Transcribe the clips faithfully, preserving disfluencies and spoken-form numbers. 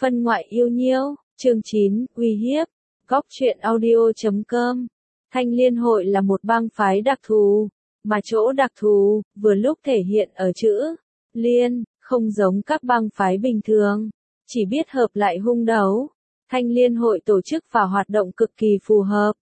Phân ngoại yêu nhiêu, chương chín, uy hiếp. Góc truyện audio chấm com. Thanh Liên hội là một bang phái đặc thù, mà chỗ đặc thù, vừa lúc thể hiện ở chữ Liên, không giống các bang phái bình thường, chỉ biết hợp lại hung đấu. Thanh Liên hội tổ chức và hoạt động cực kỳ phù hợp.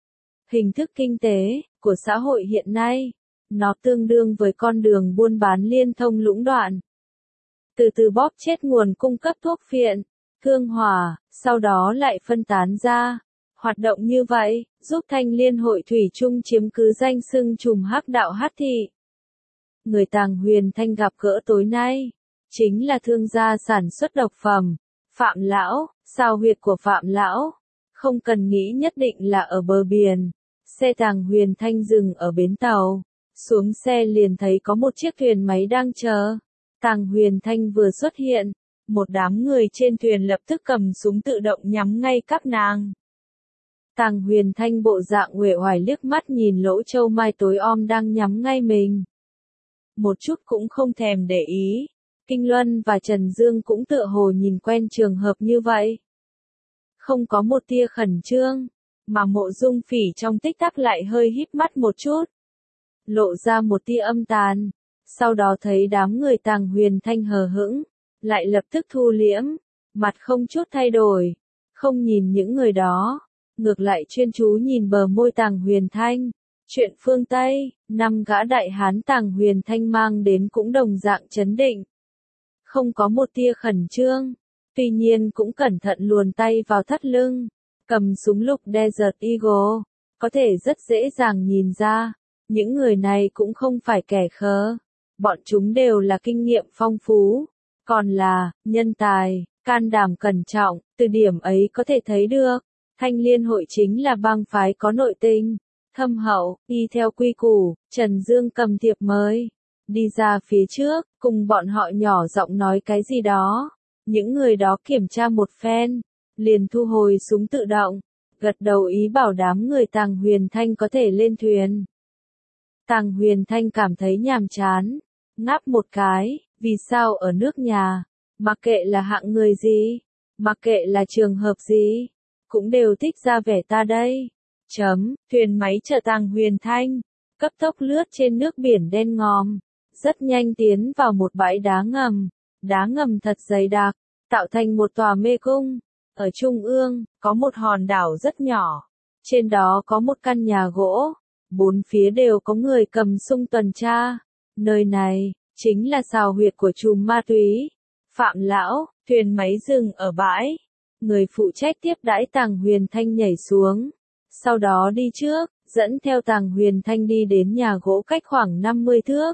Hình thức kinh tế của xã hội hiện nay, nó tương đương với con đường buôn bán liên thông lũng đoạn. Từ từ bóp chết nguồn cung cấp thuốc phiện, thương hỏa, sau đó lại phân tán ra. Hoạt động như vậy, giúp Thanh Liên hội thủy chung chiếm cứ danh xưng trùm hắc đạo hắc thị. Người Tàng Huyền Thanh gặp gỡ tối nay, chính là thương gia sản xuất độc phẩm, Phạm Lão. Sao huyệt của Phạm Lão, không cần nghĩ nhất định là ở bờ biển. Xe Tàng Huyền Thanh dừng ở bến tàu, xuống xe liền thấy có một chiếc thuyền máy đang chờ. Tàng Huyền Thanh vừa xuất hiện, một đám người trên thuyền lập tức cầm súng tự động nhắm ngay các nàng. Tàng Huyền Thanh bộ dạng uể oải liếc mắt nhìn lỗ châu mai tối om đang nhắm ngay mình. Một chút cũng không thèm để ý. Kinh Luân và Trần Dương cũng tựa hồ nhìn quen trường hợp như vậy. Không có một tia khẩn trương, mà Mộ Dung Phỉ trong tích tắc lại hơi híp mắt một chút. Lộ ra một tia âm tàn, sau đó thấy đám người Tàng Huyền Thanh hờ hững, lại lập tức thu liễm, mặt không chút thay đổi, không nhìn những người đó, ngược lại chuyên chú nhìn bờ môi Tàng Huyền Thanh. Chuyện phương Tây, năm gã đại hán Tàng Huyền Thanh mang đến cũng đồng dạng chấn định. Không có một tia khẩn trương, tuy nhiên cũng cẩn thận luồn tay vào thắt lưng, cầm súng lục Desert Eagle, có thể rất dễ dàng nhìn ra, những người này cũng không phải kẻ khờ, bọn chúng đều là kinh nghiệm phong phú, còn là nhân tài, can đảm cẩn trọng, từ điểm ấy có thể thấy được, Thanh Liên hội chính là bang phái có nội tình, thâm hậu, y theo quy củ, Trần Dương cầm thiệp mời. Đi ra phía trước, cùng bọn họ nhỏ giọng nói cái gì đó. Những người đó kiểm tra một phen, liền thu hồi súng tự động, gật đầu ý bảo đám người Tàng Huyền Thanh có thể lên thuyền. Tàng Huyền Thanh cảm thấy nhàm chán, ngáp một cái, vì sao ở nước nhà, mặc kệ là hạng người gì, mặc kệ là trường hợp gì, cũng đều thích ra vẻ ta đây. Chấm, thuyền máy chở Tàng Huyền Thanh, cấp tốc lướt trên nước biển đen ngòm. Rất nhanh tiến vào một bãi đá ngầm, đá ngầm thật dày đặc, tạo thành một tòa mê cung. Ở trung ương, có một hòn đảo rất nhỏ, trên đó có một căn nhà gỗ, bốn phía đều có người cầm súng tuần tra. Nơi này, chính là sào huyệt của trùm ma túy. Phạm Lão, thuyền máy dừng ở bãi. Người phụ trách tiếp đãi Tàng Huyền Thanh nhảy xuống, sau đó đi trước, dẫn theo Tàng Huyền Thanh đi đến nhà gỗ cách khoảng năm mươi thước.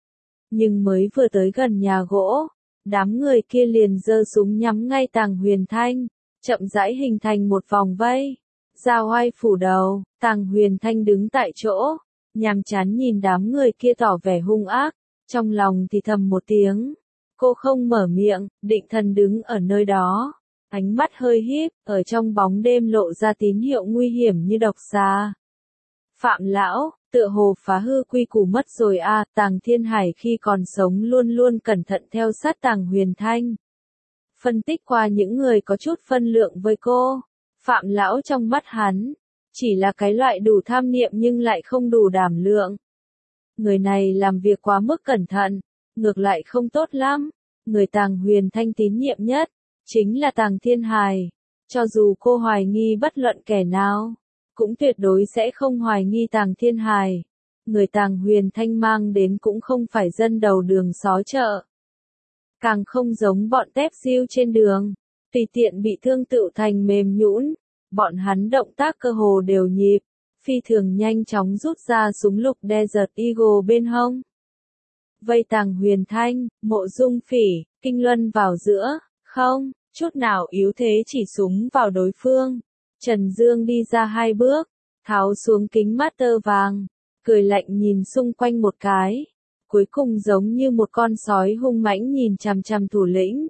Nhưng mới vừa tới gần nhà gỗ, đám người kia liền giơ súng nhắm ngay Tàng Huyền Thanh, chậm rãi hình thành một vòng vây. Ra oai phủ đầu, Tàng Huyền Thanh đứng tại chỗ, nhàm chán nhìn đám người kia tỏ vẻ hung ác, trong lòng thì thầm một tiếng. Cô không mở miệng, định thần đứng ở nơi đó, ánh mắt hơi híp, ở trong bóng đêm lộ ra tín hiệu nguy hiểm như độc xà. Phạm Lão, tựa hồ phá hư quy củ mất rồi à, Tàng Thiên Hải khi còn sống luôn luôn cẩn thận theo sát Tàng Huyền Thanh. Phân tích qua những người có chút phân lượng với cô, Phạm Lão trong mắt hắn, chỉ là cái loại đủ tham niệm nhưng lại không đủ đảm lượng. Người này làm việc quá mức cẩn thận, ngược lại không tốt lắm, người Tàng Huyền Thanh tín nhiệm nhất, chính là Tàng Thiên Hải, cho dù cô hoài nghi bất luận kẻ nào. Cũng tuyệt đối sẽ không hoài nghi Tàng Thiên Hải. Người Tàng Huyền Thanh mang đến cũng không phải dân đầu đường xó chợ. Càng không giống bọn tép diêu trên đường, tùy tiện bị thương tựu thành mềm nhũn. Bọn hắn động tác cơ hồ đều nhịp, phi thường nhanh chóng rút ra súng lục Desert Eagle bên hông. Vây Tàng Huyền Thanh, Mộ Dung Phỉ, Kinh Luân vào giữa, không, chút nào yếu thế chỉ súng vào đối phương. Trần Dương đi ra hai bước, tháo xuống kính master vàng, cười lạnh nhìn xung quanh một cái, cuối cùng giống như một con sói hung mãnh nhìn chằm chằm thủ lĩnh.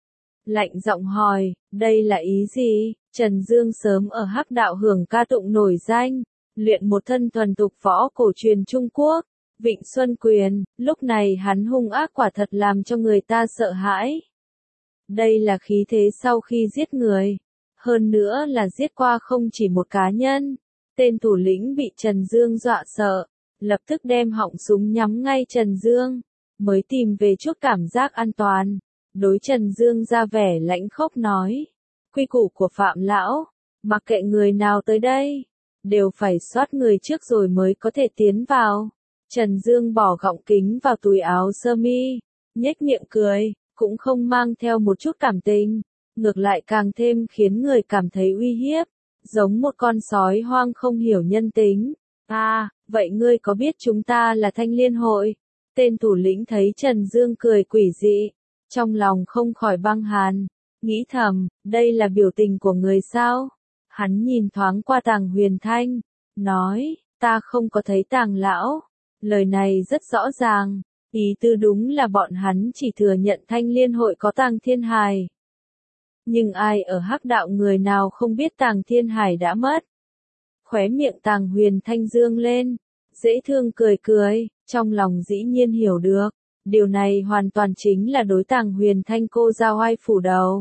Lạnh giọng hỏi, đây là ý gì? Trần Dương sớm ở hắc đạo hưởng ca tụng nổi danh, luyện một thân thuần tục võ cổ truyền Trung Quốc, Vịnh Xuân Quyền, lúc này hắn hung ác quả thật làm cho người ta sợ hãi. Đây là khí thế sau khi giết người. Hơn nữa là giết qua không chỉ một cá nhân. Tên thủ lĩnh bị Trần Dương dọa sợ, lập tức đem họng súng nhắm ngay Trần Dương, mới tìm về chút cảm giác an toàn. Đối Trần Dương ra vẻ lãnh khốc nói, quy củ của Phạm lão, mặc kệ người nào tới đây, đều phải soát người trước rồi mới có thể tiến vào. Trần Dương bỏ gọng kính vào túi áo sơ mi, nhếch miệng cười, cũng không mang theo một chút cảm tình, ngược lại càng thêm khiến người cảm thấy uy hiếp, giống một con sói hoang không hiểu nhân tính. À, vậy ngươi có biết chúng ta là Thanh Liên Hội? Tên thủ lĩnh thấy Trần Dương cười quỷ dị, trong lòng không khỏi băng hàn, nghĩ thầm, đây là biểu tình của người sao? Hắn nhìn thoáng qua Tàng Huyền Thanh, nói, ta không có thấy Tàng lão. Lời này rất rõ ràng, ý tư đúng là bọn hắn chỉ thừa nhận Thanh Liên Hội có Tàng Thiên Hải. Nhưng ai ở hắc đạo người nào không biết Tàng Thiên Hải đã mất. Khóe miệng Tàng Huyền Thanh dương lên, dễ thương cười cười, trong lòng dĩ nhiên hiểu được, điều này hoàn toàn chính là đối Tàng Huyền Thanh cô ra oai phủ đầu.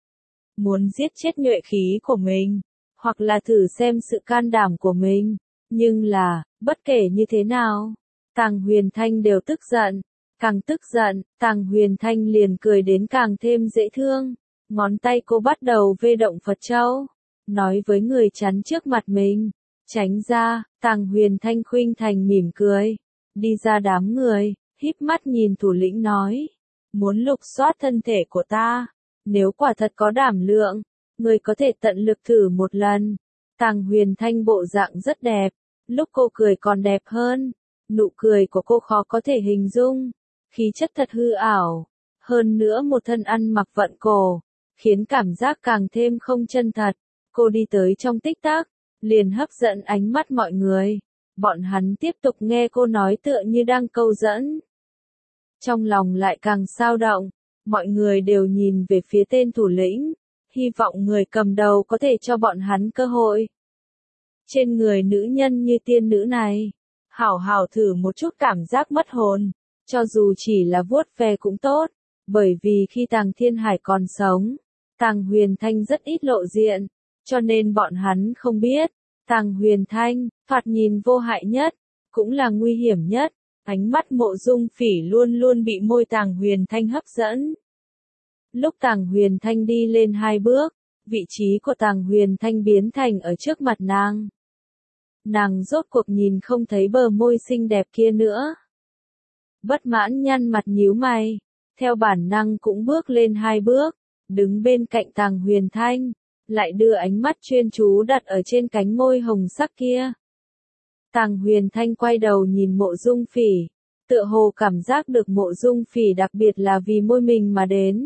Muốn giết chết nhuệ khí của mình, hoặc là thử xem sự can đảm của mình, nhưng là, bất kể như thế nào, Tàng Huyền Thanh đều tức giận, càng tức giận, Tàng Huyền Thanh liền cười đến càng thêm dễ thương, ngón tay cô bắt đầu vê động Phật Châu, nói với người chắn trước mặt mình, tránh ra. Tàng Huyền Thanh khuynh thành mỉm cười, đi ra đám người, híp mắt nhìn thủ lĩnh nói, muốn lục soát thân thể của ta, nếu quả thật có đảm lượng, người có thể tận lực thử một lần. Tàng Huyền Thanh bộ dạng rất đẹp, lúc cô cười còn đẹp hơn, nụ cười của cô khó có thể hình dung, khí chất thật hư ảo, hơn nữa một thân ăn mặc vận cổ, khiến cảm giác càng thêm không chân thật. Cô đi tới trong tích tắc, liền hấp dẫn ánh mắt mọi người, bọn hắn tiếp tục nghe cô nói tựa như đang câu dẫn. Trong lòng lại càng sao động, mọi người đều nhìn về phía tên thủ lĩnh, hy vọng người cầm đầu có thể cho bọn hắn cơ hội. Trên người nữ nhân như tiên nữ này, hảo hảo thử một chút cảm giác mất hồn, cho dù chỉ là vuốt ve cũng tốt, bởi vì khi Tàng Thiên Hải còn sống, Tàng Huyền Thanh rất ít lộ diện, cho nên bọn hắn không biết, Tàng Huyền Thanh, thoạt nhìn vô hại nhất, cũng là nguy hiểm nhất. Ánh mắt Mộ Dung Phỉ luôn luôn bị môi Tàng Huyền Thanh hấp dẫn. Lúc Tàng Huyền Thanh đi lên hai bước, vị trí của Tàng Huyền Thanh biến thành ở trước mặt nàng. Nàng rốt cuộc nhìn không thấy bờ môi xinh đẹp kia nữa. Bất mãn nhăn mặt nhíu mày, theo bản năng cũng bước lên hai bước, đứng bên cạnh Tàng Huyền Thanh, lại đưa ánh mắt chuyên chú đặt ở trên cánh môi hồng sắc kia. Tàng Huyền Thanh quay đầu nhìn Mộ Dung Phỉ, tựa hồ cảm giác được Mộ Dung Phỉ đặc biệt là vì môi mình mà đến.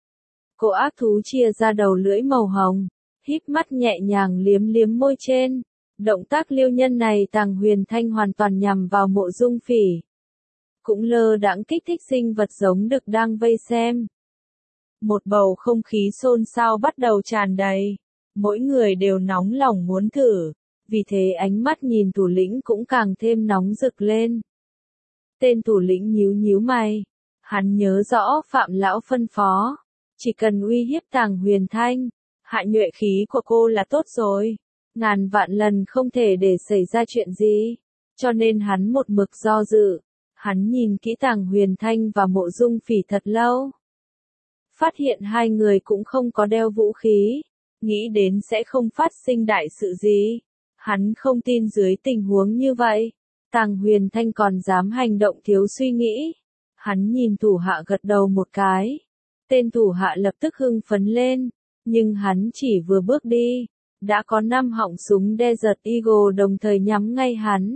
Cô ác thú chia ra đầu lưỡi màu hồng, híp mắt nhẹ nhàng liếm liếm môi trên. Động tác liêu nhân này Tàng Huyền Thanh hoàn toàn nhằm vào Mộ Dung Phỉ. Cũng lơ đãng kích thích sinh vật giống đực đang vây xem. Một bầu không khí xôn xao bắt đầu tràn đầy. Mỗi người đều nóng lòng muốn thử. Vì thế ánh mắt nhìn thủ lĩnh cũng càng thêm nóng rực lên. Tên thủ lĩnh nhíu nhíu mày. Hắn nhớ rõ Phạm lão phân phó. Chỉ cần uy hiếp Tàng Huyền Thanh, hạ nhuệ khí của cô là tốt rồi. Ngàn vạn lần không thể để xảy ra chuyện gì. Cho nên hắn một mực do dự. Hắn nhìn kỹ Tàng Huyền Thanh và Mộ Dung Phỉ thật lâu. Phát hiện hai người cũng không có đeo vũ khí. Nghĩ đến sẽ không phát sinh đại sự gì. Hắn không tin dưới tình huống như vậy, Tàng Huyền Thanh còn dám hành động thiếu suy nghĩ. Hắn nhìn thủ hạ gật đầu một cái. Tên thủ hạ lập tức hưng phấn lên, nhưng hắn chỉ vừa bước đi, đã có năm họng súng Desert Eagle đồng thời nhắm ngay hắn.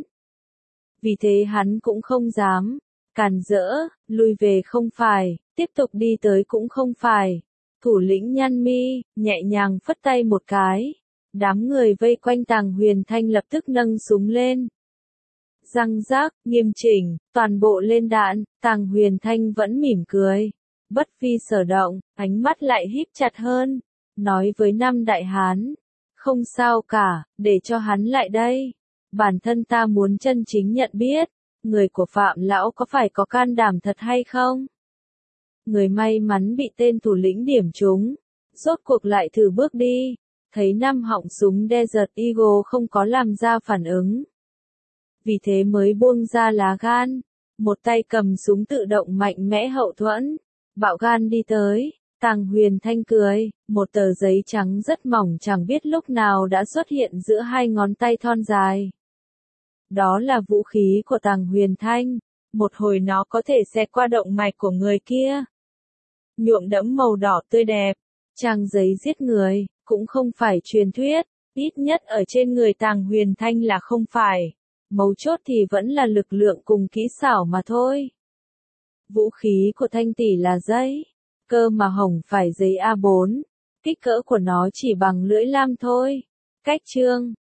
Vì thế hắn cũng không dám cản rỡ, lui về không phải, tiếp tục đi tới cũng không phải. Thủ lĩnh nhăn mi, nhẹ nhàng phất tay một cái. Đám người vây quanh Tàng Huyền Thanh lập tức nâng súng lên. Răng rác, nghiêm chỉnh, toàn bộ lên đạn, Tàng Huyền Thanh vẫn mỉm cười. Bất vi sở động, ánh mắt lại híp chặt hơn. Nói với năm đại hán. Không sao cả, để cho hắn lại đây. Bản thân ta muốn chân chính nhận biết. Người của Phạm lão có phải có can đảm thật hay không? Người may mắn bị tên thủ lĩnh điểm trúng. Rốt cuộc lại thử bước đi. Thấy năm họng súng Desert Eagle không có làm ra phản ứng. Vì thế mới buông ra lá gan. Một tay cầm súng tự động mạnh mẽ hậu thuẫn. Bạo gan đi tới. Tàng Huyền Thanh cười. Một tờ giấy trắng rất mỏng chẳng biết lúc nào đã xuất hiện giữa hai ngón tay thon dài. Đó là vũ khí của Tàng Huyền Thanh. Một hồi nó có thể xẹt qua động mạch của người kia. Nhuộm đẫm màu đỏ tươi đẹp. Trang giấy giết người, cũng không phải truyền thuyết. Ít nhất ở trên người Tàng Huyền Thanh là không phải. Mấu chốt thì vẫn là lực lượng cùng kỹ xảo mà thôi. Vũ khí của Thanh tỷ là giấy. Cơ mà hỏng phải giấy A bốn. Kích cỡ của nó chỉ bằng lưỡi lam thôi. Cách chương